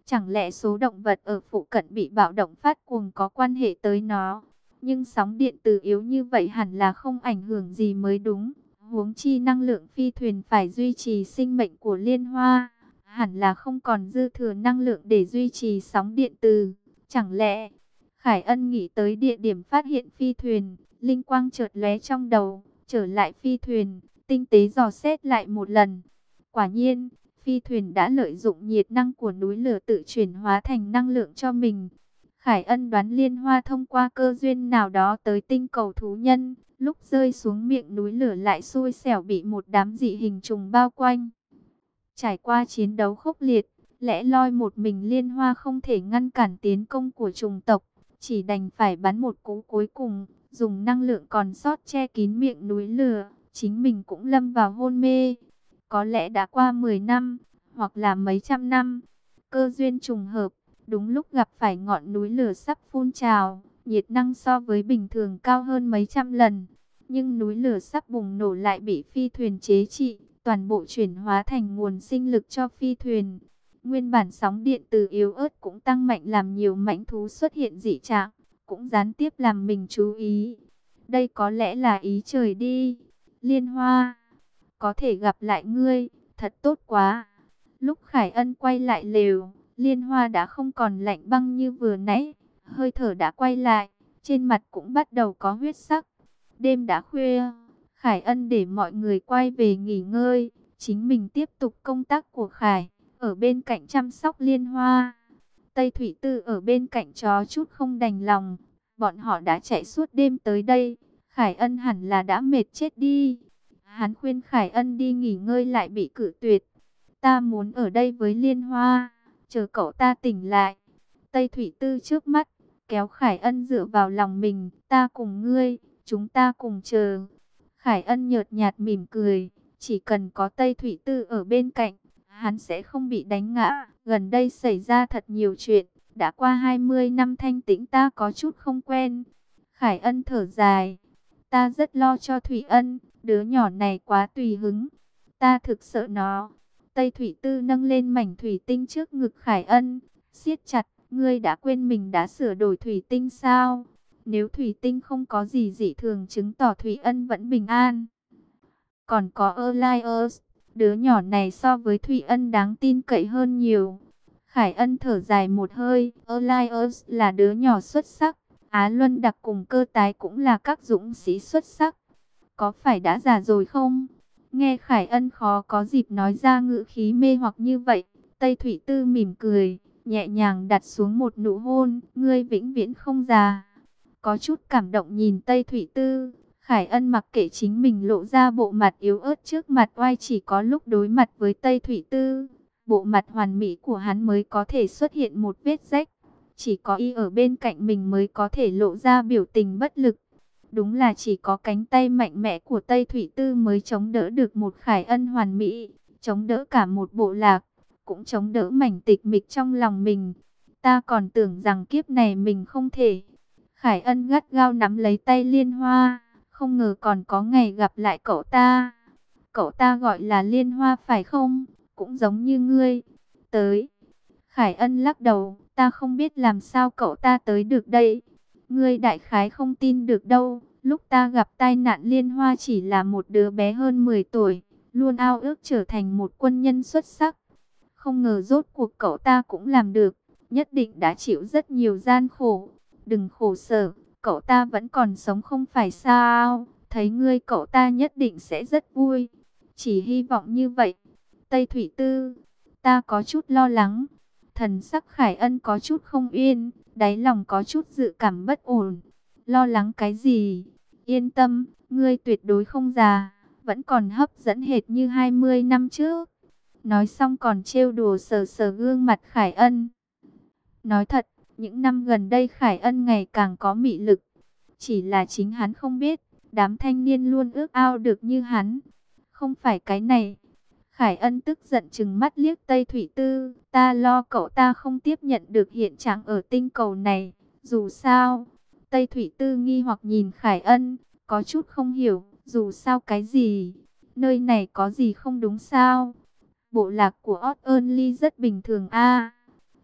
Speaker 1: Chẳng lẽ số động vật ở phụ cận bị bạo động phát cuồng có quan hệ tới nó? Nhưng sóng điện từ yếu như vậy hẳn là không ảnh hưởng gì mới đúng. Huống chi năng lượng phi thuyền phải duy trì sinh mệnh của Liên Hoa, hẳn là không còn dư thừa năng lượng để duy trì sóng điện từ. Chẳng lẽ... Khải Ân nghĩ tới địa điểm phát hiện phi thuyền, linh quang chợt lóe trong đầu, trở lại phi thuyền, tinh tế dò xét lại một lần. Quả nhiên, phi thuyền đã lợi dụng nhiệt năng của núi lửa tự chuyển hóa thành năng lượng cho mình. Khải Ân đoán Liên Hoa thông qua cơ duyên nào đó tới tinh cầu thú nhân, lúc rơi xuống miệng núi lửa lại xui xẻo bị một đám dị hình trùng bao quanh. Trải qua chiến đấu khốc liệt, lẽ loi một mình Liên Hoa không thể ngăn cản tiến công của trùng tộc, chỉ đành phải bắn một cú cuối cùng, dùng năng lượng còn sót che kín miệng núi lửa, chính mình cũng lâm vào hôn mê. Có lẽ đã qua mười năm, hoặc là mấy trăm năm, cơ duyên trùng hợp, đúng lúc gặp phải ngọn núi lửa sắp phun trào, nhiệt năng so với bình thường cao hơn mấy trăm lần. Nhưng núi lửa sắp bùng nổ lại bị phi thuyền chế trị, toàn bộ chuyển hóa thành nguồn sinh lực cho phi thuyền. Nguyên bản sóng điện từ yếu ớt cũng tăng mạnh làm nhiều mãnh thú xuất hiện dị trạng, cũng gián tiếp làm mình chú ý. Đây có lẽ là ý trời đi. Liên Hoa, có thể gặp lại ngươi, thật tốt quá. Lúc Khải Ân quay lại lều, Liên Hoa đã không còn lạnh băng như vừa nãy, hơi thở đã quay lại, trên mặt cũng bắt đầu có huyết sắc. Đêm đã khuya, Khải Ân để mọi người quay về nghỉ ngơi, chính mình tiếp tục công tác của Khải, ở bên cạnh chăm sóc Liên Hoa. Tây Thủy Tư ở bên cạnh chó chút không đành lòng, bọn họ đã chạy suốt đêm tới đây, Khải Ân hẳn là đã mệt chết đi. Hắn khuyên Khải Ân đi nghỉ ngơi lại bị cự tuyệt. Ta muốn ở đây với Liên Hoa, chờ cậu ta tỉnh lại. Tây Thủy Tư trước mắt, kéo Khải Ân dựa vào lòng mình. Ta cùng ngươi, chúng ta cùng chờ. Khải Ân nhợt nhạt mỉm cười. Chỉ cần có Tây Thủy Tư ở bên cạnh, hắn sẽ không bị đánh ngã. Gần đây xảy ra thật nhiều chuyện. Đã qua hai mươi năm thanh tĩnh ta có chút không quen. Khải Ân thở dài. Ta rất lo cho Thủy Ân. Đứa nhỏ này quá tùy hứng. Ta thực sợ nó. Tây Thủy Tư nâng lên mảnh thủy tinh trước ngực Khải Ân, siết chặt. Ngươi đã quên mình đã sửa đổi thủy tinh sao? Nếu thủy tinh không có gì dị thường chứng tỏ Thủy Ân vẫn bình an. Còn có Elias, đứa nhỏ này so với Thủy Ân đáng tin cậy hơn nhiều. Khải Ân thở dài một hơi. Elias là đứa nhỏ xuất sắc. Á Luân Đặc cùng Cơ Tái cũng là các dũng sĩ xuất sắc. Có phải đã già rồi không? Nghe Khải Ân khó có dịp nói ra ngữ khí mê hoặc như vậy, Tây Thủy Tư mỉm cười, nhẹ nhàng đặt xuống một nụ hôn. Ngươi vĩnh viễn không già. Có chút cảm động nhìn Tây Thủy Tư, Khải Ân mặc kệ chính mình lộ ra bộ mặt yếu ớt trước mặt oai, chỉ có lúc đối mặt với Tây Thủy Tư, bộ mặt hoàn mỹ của hắn mới có thể xuất hiện một vết rách. Chỉ có y ở bên cạnh mình mới có thể lộ ra biểu tình bất lực. Đúng là chỉ có cánh tay mạnh mẽ của Tây Thủy Tư mới chống đỡ được một Khải Ân hoàn mỹ, chống đỡ cả một bộ lạc, cũng chống đỡ mảnh tịch mịch trong lòng mình. Ta còn tưởng rằng kiếp này mình không thể. Khải Ân gắt gao nắm lấy tay Liên Hoa, không ngờ còn có ngày gặp lại cậu ta. Cậu ta gọi là Liên Hoa phải không? Cũng giống như ngươi. Tới. Khải Ân lắc đầu, ta không biết làm sao cậu ta tới được đây. Ngươi đại khái không tin được đâu. Lúc ta gặp tai nạn Liên Hoa chỉ là một đứa bé hơn mười tuổi, luôn ao ước trở thành một quân nhân xuất sắc. Không ngờ rốt cuộc cậu ta cũng làm được, nhất định đã chịu rất nhiều gian khổ. Đừng khổ sở, cậu ta vẫn còn sống không phải sao? Thấy ngươi cậu ta nhất định sẽ rất vui. Chỉ hy vọng như vậy. Tây Thủy Tư, ta có chút lo lắng. Thần sắc Khải Ân có chút không yên, đáy lòng có chút dự cảm bất ổn. Lo lắng cái gì? Yên tâm, ngươi tuyệt đối không già, vẫn còn hấp dẫn hệt như hai mươi năm trước. Nói xong còn trêu đùa sờ sờ gương mặt Khải Ân. Nói thật, những năm gần đây Khải Ân ngày càng có mị lực. Chỉ là chính hắn không biết, đám thanh niên luôn ước ao được như hắn. Không phải cái này. Khải Ân tức giận trừng mắt liếc Tây Thủy Tư. Ta lo cậu ta không tiếp nhận được hiện trạng ở tinh cầu này. Dù sao, Tây Thủy Tư nghi hoặc nhìn Khải Ân, có chút không hiểu. Dù sao cái gì? Nơi này có gì không đúng sao? Bộ lạc của Odd Only rất bình thường a.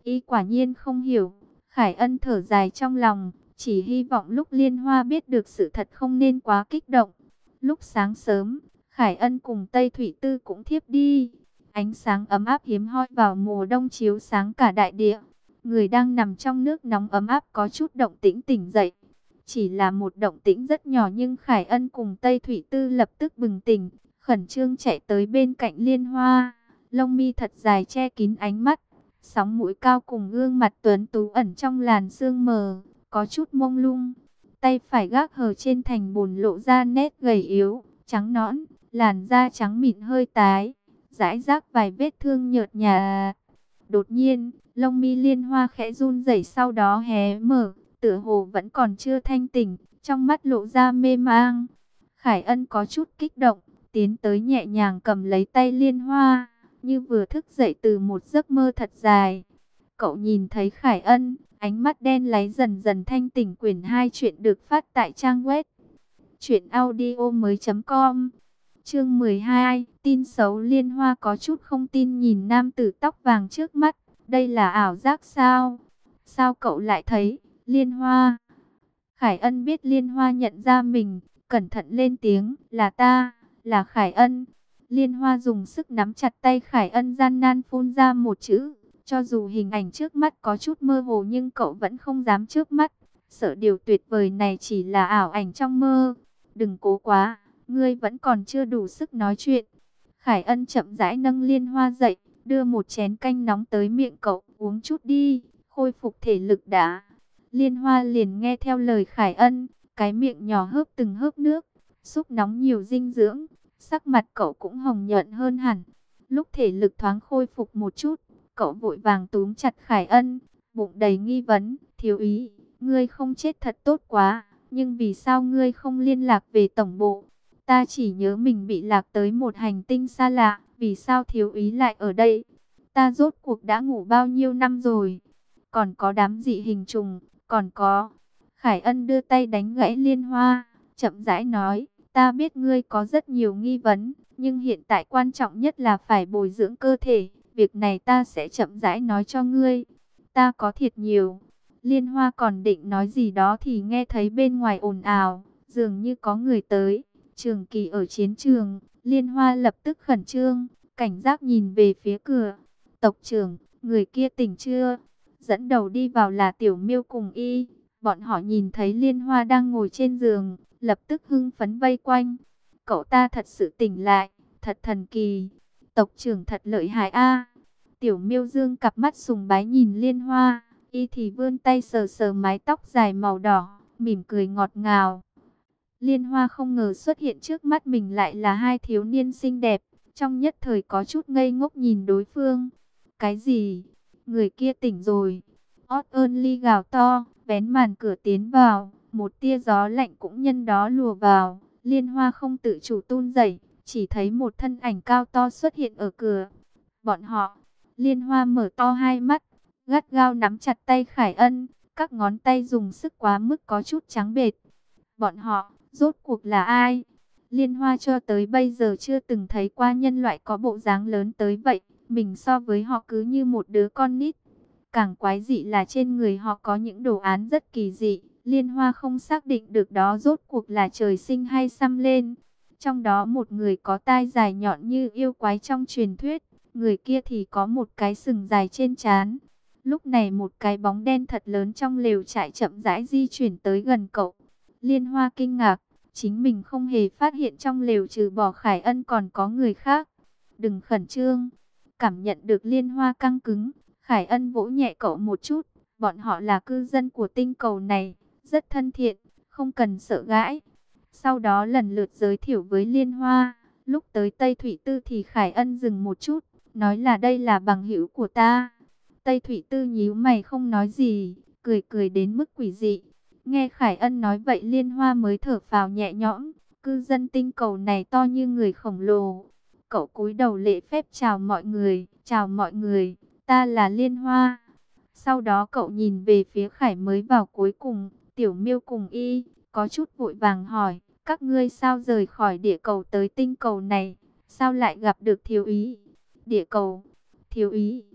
Speaker 1: Y quả nhiên không hiểu. Khải Ân thở dài trong lòng, chỉ hy vọng lúc Liên Hoa biết được sự thật không nên quá kích động. Lúc sáng sớm, Khải Ân cùng Tây Thủy Tư cũng thiếp đi. Ánh sáng ấm áp hiếm hoi vào mùa đông chiếu sáng cả đại địa. Người đang nằm trong nước nóng ấm áp có chút động tĩnh tỉnh dậy. Chỉ là một động tĩnh rất nhỏ nhưng Khải Ân cùng Tây Thủy Tư lập tức bừng tỉnh, khẩn trương chạy tới bên cạnh Liên Hoa. Lông mi thật dài che kín ánh mắt, sóng mũi cao cùng gương mặt tuấn tú ẩn trong làn sương mờ, có chút mông lung. Tay phải gác hờ trên thành bùn lộ ra nét gầy yếu, trắng nõn, làn da trắng mịn hơi tái, rải rác vài vết thương nhợt nhạt. Đột nhiên, lông mi Liên Hoa khẽ run rẩy sau đó hé mở, tựa hồ vẫn còn chưa thanh tỉnh, trong mắt lộ ra mê mang. Khải Ân có chút kích động, tiến tới nhẹ nhàng cầm lấy tay Liên Hoa, như vừa thức dậy từ một giấc mơ thật dài. Cậu nhìn thấy Khải Ân, ánh mắt đen láy dần dần thanh tỉnh. Quyển hai chuyện được phát tại trang web truyện audio mới chấm com. Chương mười hai, tin xấu. Liên Hoa có chút không tin nhìn nam tử tóc vàng trước mắt. Đây là ảo giác sao? Sao cậu lại thấy? Liên Hoa. Khải Ân biết Liên Hoa nhận ra mình, cẩn thận lên tiếng, là ta, là Khải Ân. Liên Hoa dùng sức nắm chặt tay Khải Ân, gian nan phun ra một chữ. Cho dù hình ảnh trước mắt có chút mơ hồ nhưng cậu vẫn không dám chớp mắt, sợ điều tuyệt vời này chỉ là ảo ảnh trong mơ. Đừng cố quá, ngươi vẫn còn chưa đủ sức nói chuyện. Khải Ân chậm rãi nâng Liên Hoa dậy, đưa một chén canh nóng tới miệng cậu, uống chút đi, khôi phục thể lực đã. Liên Hoa liền nghe theo lời Khải Ân, cái miệng nhỏ hớp từng hớp nước, xúc nóng nhiều dinh dưỡng, sắc mặt cậu cũng hồng nhuận hơn hẳn. Lúc thể lực thoáng khôi phục một chút, cậu vội vàng túm chặt Khải Ân, bụng đầy nghi vấn, thiếu ý, ngươi không chết thật tốt quá, nhưng vì sao ngươi không liên lạc về tổng bộ? Ta chỉ nhớ mình bị lạc tới một hành tinh xa lạ, vì sao thiếu ý lại ở đây? Ta rốt cuộc đã ngủ bao nhiêu năm rồi? Còn có đám dị hình trùng, còn có... Khải Ân đưa tay đánh gãy Liên Hoa, chậm rãi nói, ta biết ngươi có rất nhiều nghi vấn, nhưng hiện tại quan trọng nhất là phải bồi dưỡng cơ thể. Việc này ta sẽ chậm rãi nói cho ngươi. Ta có thiệt nhiều. Liên Hoa còn định nói gì đó thì nghe thấy bên ngoài ồn ào, dường như có người tới. Trường Kỳ ở chiến trường. Liên Hoa lập tức khẩn trương, cảnh giác nhìn về phía cửa. Tộc trưởng, người kia tỉnh chưa? Dẫn đầu đi vào là Tiểu Miêu cùng Y. Bọn họ nhìn thấy Liên Hoa đang ngồi trên giường, lập tức hưng phấn vây quanh. Cậu ta thật sự tỉnh lại, thật thần kỳ. Tộc trưởng thật lợi hại a. Tiểu Miêu dương cặp mắt sùng bái nhìn Liên Hoa, Y thì vươn tay sờ sờ mái tóc dài màu đỏ, mỉm cười ngọt ngào. Liên Hoa không ngờ xuất hiện trước mắt mình lại là hai thiếu niên xinh đẹp, trong nhất thời có chút ngây ngốc nhìn đối phương. Cái gì? Người kia tỉnh rồi. Odd Ly gào to, vén màn cửa tiến vào, một tia gió lạnh cũng nhân đó lùa vào. Liên Hoa không tự chủ run rẩy, chỉ thấy một thân ảnh cao to xuất hiện ở cửa. Bọn họ. Liên Hoa mở to hai mắt, gắt gao nắm chặt tay Khải Ân, các ngón tay dùng sức quá mức có chút trắng bệch. Bọn họ, rốt cuộc là ai? Liên Hoa cho tới bây giờ chưa từng thấy qua nhân loại có bộ dáng lớn tới vậy, mình so với họ cứ như một đứa con nít. Càng quái dị là trên người họ có những đồ án rất kỳ dị, Liên Hoa không xác định được đó rốt cuộc là trời sinh hay xăm lên. Trong đó một người có tai dài nhọn như yêu quái trong truyền thuyết, người kia thì có một cái sừng dài trên trán. Lúc này một cái bóng đen thật lớn trong lều trại chậm rãi di chuyển tới gần cậu. Liên Hoa kinh ngạc, chính mình không hề phát hiện trong lều trừ bỏ Khải Ân còn có người khác. Đừng khẩn trương. Cảm nhận được Liên Hoa căng cứng, Khải Ân vỗ nhẹ cậu một chút. Bọn họ là cư dân của tinh cầu này, rất thân thiện, không cần sợ gãi. Sau đó lần lượt giới thiệu với Liên Hoa. Lúc tới Tây Thủy Tư thì Khải Ân dừng một chút, nói là đây là bằng hữu của ta. Tây Thủy Tư nhíu mày không nói gì, cười cười đến mức quỷ dị. Nghe Khải Ân nói vậy Liên Hoa mới thở phào nhẹ nhõm. Cư dân tinh cầu này to như người khổng lồ. Cậu cúi đầu lễ phép chào mọi người, chào mọi người, ta là Liên Hoa. Sau đó cậu nhìn về phía Khải mới vào cuối cùng, Tiểu Miêu cùng Y, có chút vội vàng hỏi, các ngươi sao rời khỏi địa cầu tới tinh cầu này, sao lại gặp được thiếu ý? Địa cầu, thiếu ý.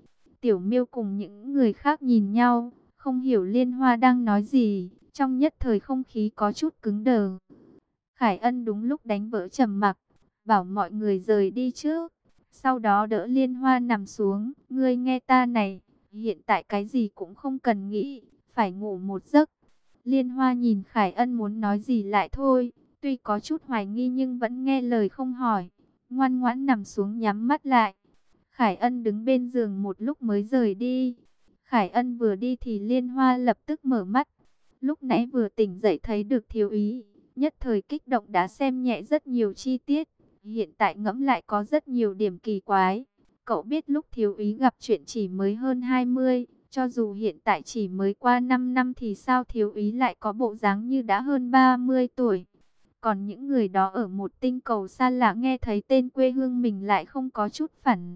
Speaker 1: Tiểu Miêu cùng những người khác nhìn nhau, không hiểu Liên Hoa đang nói gì, trong nhất thời không khí có chút cứng đờ. Khải Ân đúng lúc đánh vỡ trầm mặc, bảo mọi người rời đi trước. Sau đó đỡ Liên Hoa nằm xuống, ngươi nghe ta này, hiện tại cái gì cũng không cần nghĩ, phải ngủ một giấc. Liên Hoa nhìn Khải Ân muốn nói gì lại thôi, tuy có chút hoài nghi nhưng vẫn nghe lời không hỏi, ngoan ngoãn nằm xuống nhắm mắt lại. Khải Ân đứng bên giường một lúc mới rời đi. Khải Ân vừa đi thì Liên Hoa lập tức mở mắt. Lúc nãy vừa tỉnh dậy thấy được thiếu ý, nhất thời kích động đã xem nhẹ rất nhiều chi tiết. Hiện tại ngẫm lại có rất nhiều điểm kỳ quái. Cậu biết lúc thiếu ý gặp chuyện chỉ mới hơn hai mươi, cho dù hiện tại chỉ mới qua năm năm thì sao thiếu ý lại có bộ dáng như đã hơn ba mươi tuổi. Còn những người đó ở một tinh cầu xa lạ nghe thấy tên quê hương mình lại không có chút phản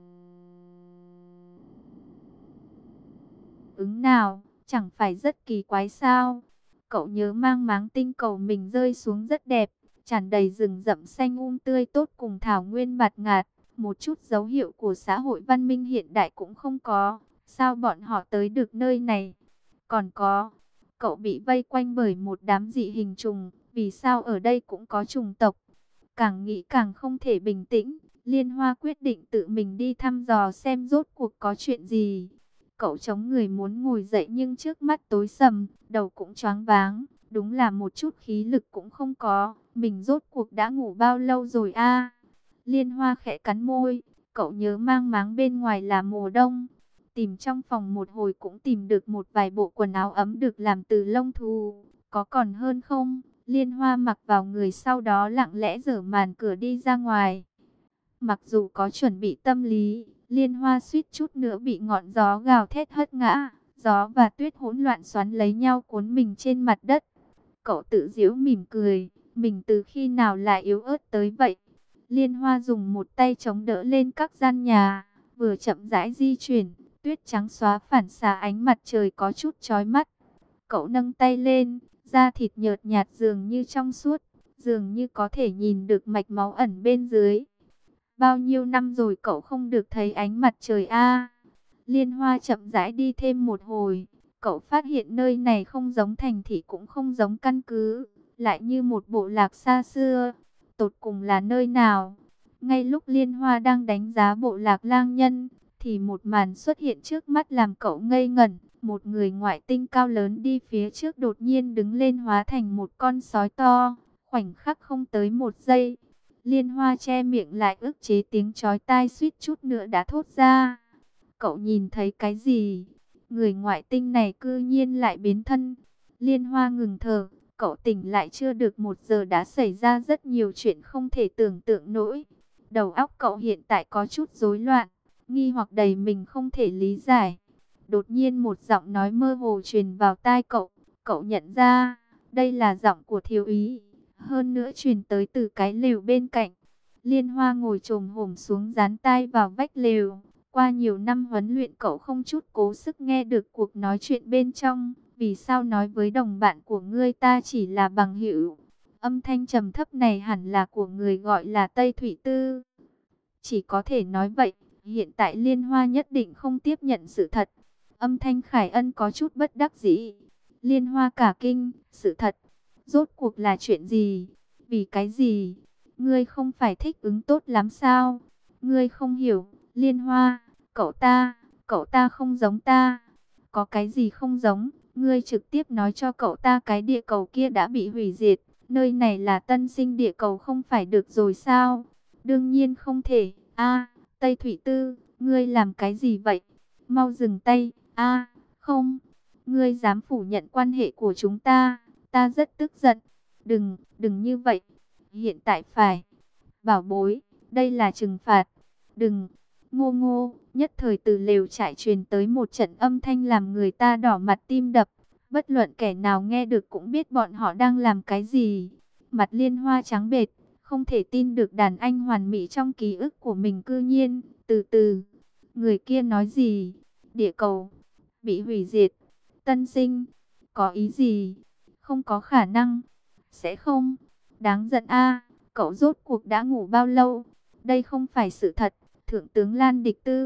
Speaker 1: ứng nào, chẳng phải rất kỳ quái sao? Cậu nhớ mang máng tinh cầu mình rơi xuống rất đẹp, tràn đầy rừng rậm xanh um tươi tốt cùng thảo nguyên bạt ngạt, một chút dấu hiệu của xã hội văn minh hiện đại cũng không có. Sao bọn họ tới được nơi này? Còn có, cậu bị vây quanh bởi một đám dị hình trùng, vì sao ở đây cũng có trùng tộc? Càng nghĩ càng không thể bình tĩnh, Liên Hoa quyết định tự mình đi thăm dò xem rốt cuộc có chuyện gì. Cậu chống người muốn ngồi dậy nhưng trước mắt tối sầm, đầu cũng choáng váng, đúng là một chút khí lực cũng không có. Mình rốt cuộc đã ngủ bao lâu rồi a? Liên Hoa khẽ cắn môi, cậu nhớ mang máng bên ngoài là mùa đông. Tìm trong phòng một hồi cũng tìm được một vài bộ quần áo ấm được làm từ lông thú, có còn hơn không? Liên Hoa mặc vào người sau đó lặng lẽ giở màn cửa đi ra ngoài. Mặc dù có chuẩn bị tâm lý, Liên Hoa suýt chút nữa bị ngọn gió gào thét hất ngã. Gió và tuyết hỗn loạn xoắn lấy nhau cuốn mình trên mặt đất. Cậu tự giễu mỉm cười, mình từ khi nào lại yếu ớt tới vậy? Liên Hoa dùng một tay chống đỡ lên các gian nhà, vừa chậm rãi di chuyển, tuyết trắng xóa phản xạ ánh mặt trời có chút chói mắt. Cậu nâng tay lên, da thịt nhợt nhạt dường như trong suốt, dường như có thể nhìn được mạch máu ẩn bên dưới. Bao nhiêu năm rồi cậu không được thấy ánh mặt trời a? Liên Hoa chậm rãi đi thêm một hồi, cậu phát hiện nơi này không giống thành thị cũng không giống căn cứ, lại như một bộ lạc xa xưa. Tột cùng là nơi nào? Ngay lúc Liên Hoa đang đánh giá bộ lạc lang nhân, thì một màn xuất hiện trước mắt làm cậu ngây ngẩn. Một người ngoại tinh cao lớn đi phía trước đột nhiên đứng lên hóa thành một con sói to, khoảnh khắc không tới một giây. Liên Hoa che miệng lại ức chế tiếng chói tai suýt chút nữa đã thốt ra. Cậu nhìn thấy cái gì? Người ngoại tinh này cư nhiên lại biến thân. Liên Hoa ngừng thở, cậu tỉnh lại chưa được một giờ đã xảy ra rất nhiều chuyện không thể tưởng tượng nổi. Đầu óc cậu hiện tại có chút rối loạn, nghi hoặc đầy mình không thể lý giải. Đột nhiên một giọng nói mơ hồ truyền vào tai cậu, cậu nhận ra, đây là giọng của thiếu ý, hơn nữa truyền tới từ cái lều bên cạnh. Liên Hoa ngồi chồm hổm xuống dán tai vào vách lều, qua nhiều năm huấn luyện cậu không chút cố sức nghe được cuộc nói chuyện bên trong. Vì sao nói với đồng bạn của ngươi ta chỉ là bằng hữu? Âm thanh trầm thấp này hẳn là của người gọi là Tây Thủy Tư. Chỉ có thể nói vậy, hiện tại Liên Hoa nhất định không tiếp nhận sự thật. Âm thanh Khải Ân có chút bất đắc dĩ. Liên Hoa cả kinh, sự thật. Rốt cuộc là chuyện gì? Vì cái gì? Ngươi không phải thích ứng tốt lắm sao? Ngươi không hiểu, Liên Hoa, cậu ta, cậu ta không giống ta. Có cái gì không giống? Ngươi trực tiếp nói cho cậu ta cái địa cầu kia đã bị hủy diệt. Nơi này là tân sinh địa cầu không phải được rồi sao? Đương nhiên không thể. A, Tây Thủy Tư, ngươi làm cái gì vậy? Mau dừng tay. A, không. Ngươi dám phủ nhận quan hệ của chúng ta. Ta rất tức giận. Đừng, đừng như vậy. Hiện tại phải. Bảo bối, đây là trừng phạt. Đừng. Ngô ngô, nhất thời từ lều trại truyền tới một trận âm thanh làm người ta đỏ mặt tim đập. Bất luận kẻ nào nghe được cũng biết bọn họ đang làm cái gì. Mặt Liên Hoa trắng bệch, không thể tin được đàn anh hoàn mỹ trong ký ức của mình cư nhiên. Từ từ, người kia nói gì? Địa cầu bị hủy diệt. Tân sinh, có ý gì? Không có khả năng. Sẽ không. Đáng giận a, cậu rốt cuộc đã ngủ bao lâu? Đây không phải sự thật. Thượng tướng Lan Địch Tư,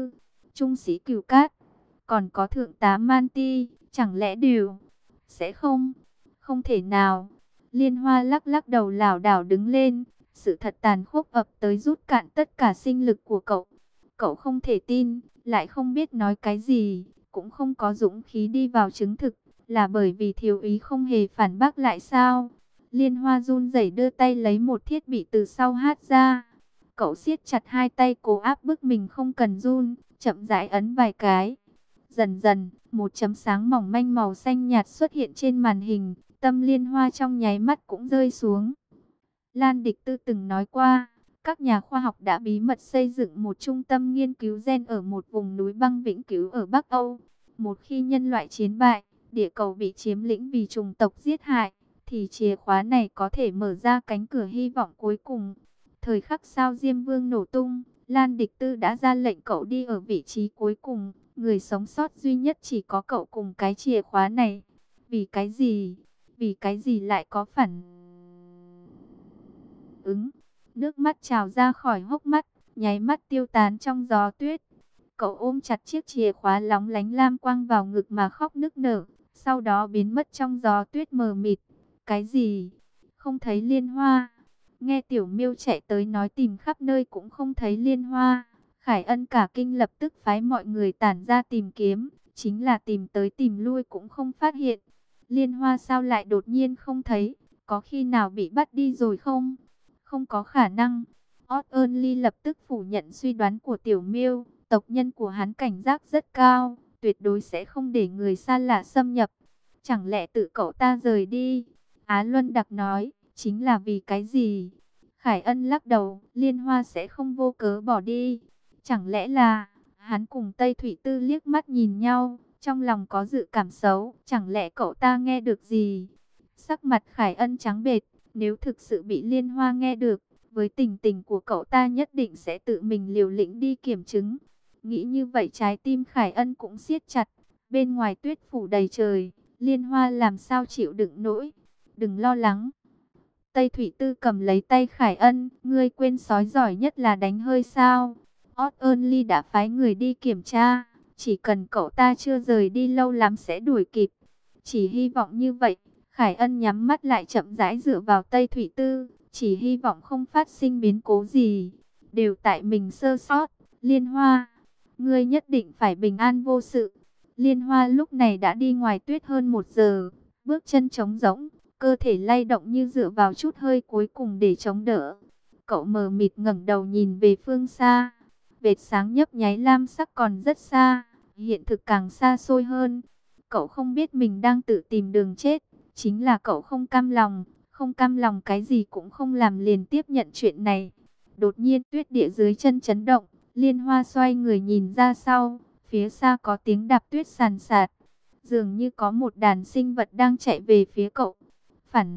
Speaker 1: trung sĩ Cửu Cát, còn có thượng tá Man Ti, chẳng lẽ đều sẽ không? Không thể nào. Liên Hoa lắc lắc đầu lảo đảo đứng lên, sự thật tàn khốc ập tới rút cạn tất cả sinh lực của cậu. Cậu không thể tin, lại không biết nói cái gì, cũng không có dũng khí đi vào chứng thực, là bởi vì thiếu úy không hề phản bác lại sao? Liên Hoa run rẩy đưa tay lấy một thiết bị từ sau hát ra. Cậu siết chặt hai tay cố áp bức mình không cần run, chậm rãi ấn vài cái. Dần dần, một chấm sáng mỏng manh màu xanh nhạt xuất hiện trên màn hình, tâm Liên Hoa trong nháy mắt cũng rơi xuống. Lan Địch Tư từng nói qua, các nhà khoa học đã bí mật xây dựng một trung tâm nghiên cứu gen ở một vùng núi băng vĩnh cửu ở Bắc Âu. Một khi nhân loại chiến bại, địa cầu bị chiếm lĩnh vì chủng tộc giết hại, thì chìa khóa này có thể mở ra cánh cửa hy vọng cuối cùng. Thời khắc sao Diêm Vương nổ tung, Lan Địch Tư đã ra lệnh cậu đi ở vị trí cuối cùng. Người sống sót duy nhất chỉ có cậu cùng cái chìa khóa này. Vì cái gì? Vì cái gì lại có phản ứng? Nước mắt trào ra khỏi hốc mắt, nháy mắt tiêu tán trong gió tuyết. Cậu ôm chặt chiếc chìa khóa lóng lánh lam quang vào ngực mà khóc nức nở, sau đó biến mất trong gió tuyết mờ mịt. Cái gì? Không thấy Liên Hoa. Nghe Tiểu Miêu chạy tới nói tìm khắp nơi cũng không thấy Liên Hoa. Khải Ân cả kinh lập tức phái mọi người tản ra tìm kiếm, chính là tìm tới tìm lui cũng không phát hiện. Liên Hoa sao lại đột nhiên không thấy, có khi nào bị bắt đi rồi không? Không có khả năng. Odd Ernly lập tức phủ nhận suy đoán của Tiểu Miêu, tộc nhân của hắn cảnh giác rất cao, tuyệt đối sẽ không để người xa lạ xâm nhập. Chẳng lẽ tự cậu ta rời đi? Á Luân Đặc nói, chính là vì cái gì? Khải Ân lắc đầu, Liên Hoa sẽ không vô cớ bỏ đi. Chẳng lẽ là, hắn cùng Tây Thủy Tư liếc mắt nhìn nhau, trong lòng có dự cảm xấu, chẳng lẽ cậu ta nghe được gì? Sắc mặt Khải Ân trắng bệch, nếu thực sự bị Liên Hoa nghe được, với tình tình của cậu ta nhất định sẽ tự mình liều lĩnh đi kiểm chứng. Nghĩ như vậy trái tim Khải Ân cũng siết chặt, bên ngoài tuyết phủ đầy trời, Liên Hoa làm sao chịu đựng nổi. Đừng lo lắng. Tây Thủy Tư cầm lấy tay Khải Ân, ngươi quên sói giỏi nhất là đánh hơi sao? Odd Ernly đã phái người đi kiểm tra, chỉ cần cậu ta chưa rời đi lâu lắm sẽ đuổi kịp. Chỉ hy vọng như vậy. Khải Ân nhắm mắt lại chậm rãi dựa vào Tây Thủy Tư, chỉ hy vọng không phát sinh biến cố gì. Đều tại mình sơ sót. Liên Hoa, ngươi nhất định phải bình an vô sự. Liên Hoa lúc này đã đi ngoài tuyết hơn một giờ, bước chân trống rỗng, cơ thể lay động như dựa vào chút hơi cuối cùng để chống đỡ. Cậu mờ mịt ngẩng đầu nhìn về phương xa, vệt sáng nhấp nháy lam sắc còn rất xa, hiện thực càng xa xôi hơn. Cậu không biết mình đang tự tìm đường chết, chính là cậu không cam lòng, không cam lòng cái gì cũng không làm liền tiếp nhận chuyện này. Đột nhiên tuyết địa dưới chân chấn động, Liên Hoa xoay người nhìn ra sau, phía xa có tiếng đạp tuyết sàn sạt, dường như có một đàn sinh vật đang chạy về phía cậu. Phản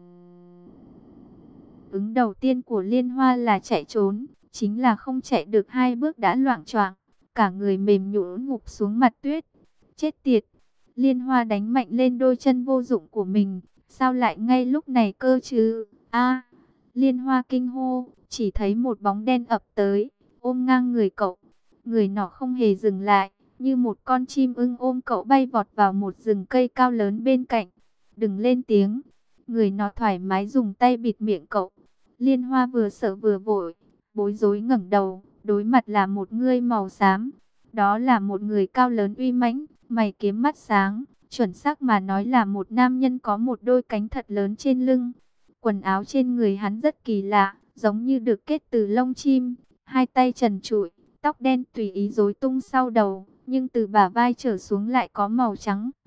Speaker 1: ứng đầu tiên của Liên Hoa là chạy trốn, chính là không chạy được hai bước đã loạng choạng, cả người mềm nhũn ngục xuống mặt tuyết. Chết tiệt! Liên Hoa đánh mạnh lên đôi chân vô dụng của mình, sao lại ngay lúc này cơ chứ? A! Liên Hoa kinh hô, chỉ thấy một bóng đen ập tới, ôm ngang người cậu. Người nọ không hề dừng lại, như một con chim ưng ôm cậu bay vọt vào một rừng cây cao lớn bên cạnh. Đừng lên tiếng. Người nọ thoải mái dùng tay bịt miệng cậu. Liên Hoa vừa sợ vừa vội, bối rối ngẩng đầu, đối mặt là một người màu xám. Đó là một người cao lớn uy mãnh, mày kiếm mắt sáng, chuẩn xác mà nói là một nam nhân có một đôi cánh thật lớn trên lưng. Quần áo trên người hắn rất kỳ lạ, giống như được kết từ lông chim, hai tay trần trụi, tóc đen tùy ý rối tung sau đầu, nhưng từ bả vai trở xuống lại có màu trắng.